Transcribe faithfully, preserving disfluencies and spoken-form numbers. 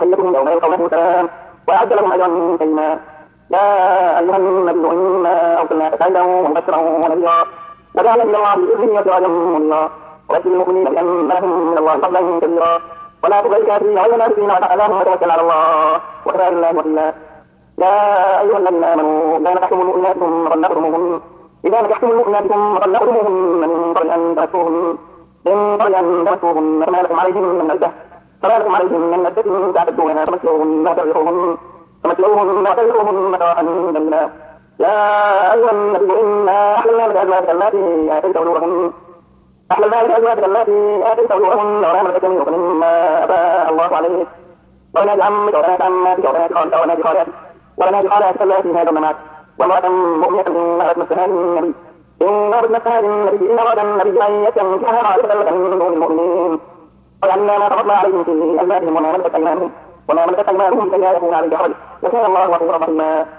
تحيتهم يوم يلقونه سلام وأعد لهم أجرا كريما. يا أيها النبي إنا أرسلناك شاهدا ومبشرا ونذيرا وجعلنا إلى الله بإذنه وسراجا منيرا وبشر المؤمنين بأن لهم من الله فضلا كبيرا ولا تطع الكافرين والمنافقين وتعالهم وتوكل على الله وكفى بالله وكيلا. يا أيها الذين آمنوا إذا نكحتم المؤمنات ثم طلقتموهن إذا نكحتم المؤمنات ثم طلقتموهن من قبل أن تمسوهن من قبل أن تمسوهن فما لكم عليهن من عدة فما لكم عليهن من عدة تعتدونها فمسوهن وترقوهن فمسوهن وترقوهن متاعا جميلا. يا أيها النبي إنا أحللنا لك أزواجك اللاتي آتيت أجورهن أحللنا لك أزواجك اللاتي آتيت أجورهن وما ملكت يمينك مما أفاء الله عليك وبنات عمك وبنات عماتك وبنات خالك وبنات خالاتك وبنات خالاتك اللاتي هاجرن معك وامرأة مؤمنة إن أردت نفسها للنبي إن أردت نفسها للنبي إن أراد النبي أن يستنكحها خالصة لك من دون المؤمنين وجعلنا ما فرضنا عليهم في أزواجهم وما ملكت أيمانهم وما ملكت أيمانهم كي لا يكون عليك حرج وكان الله غفورا رحيما.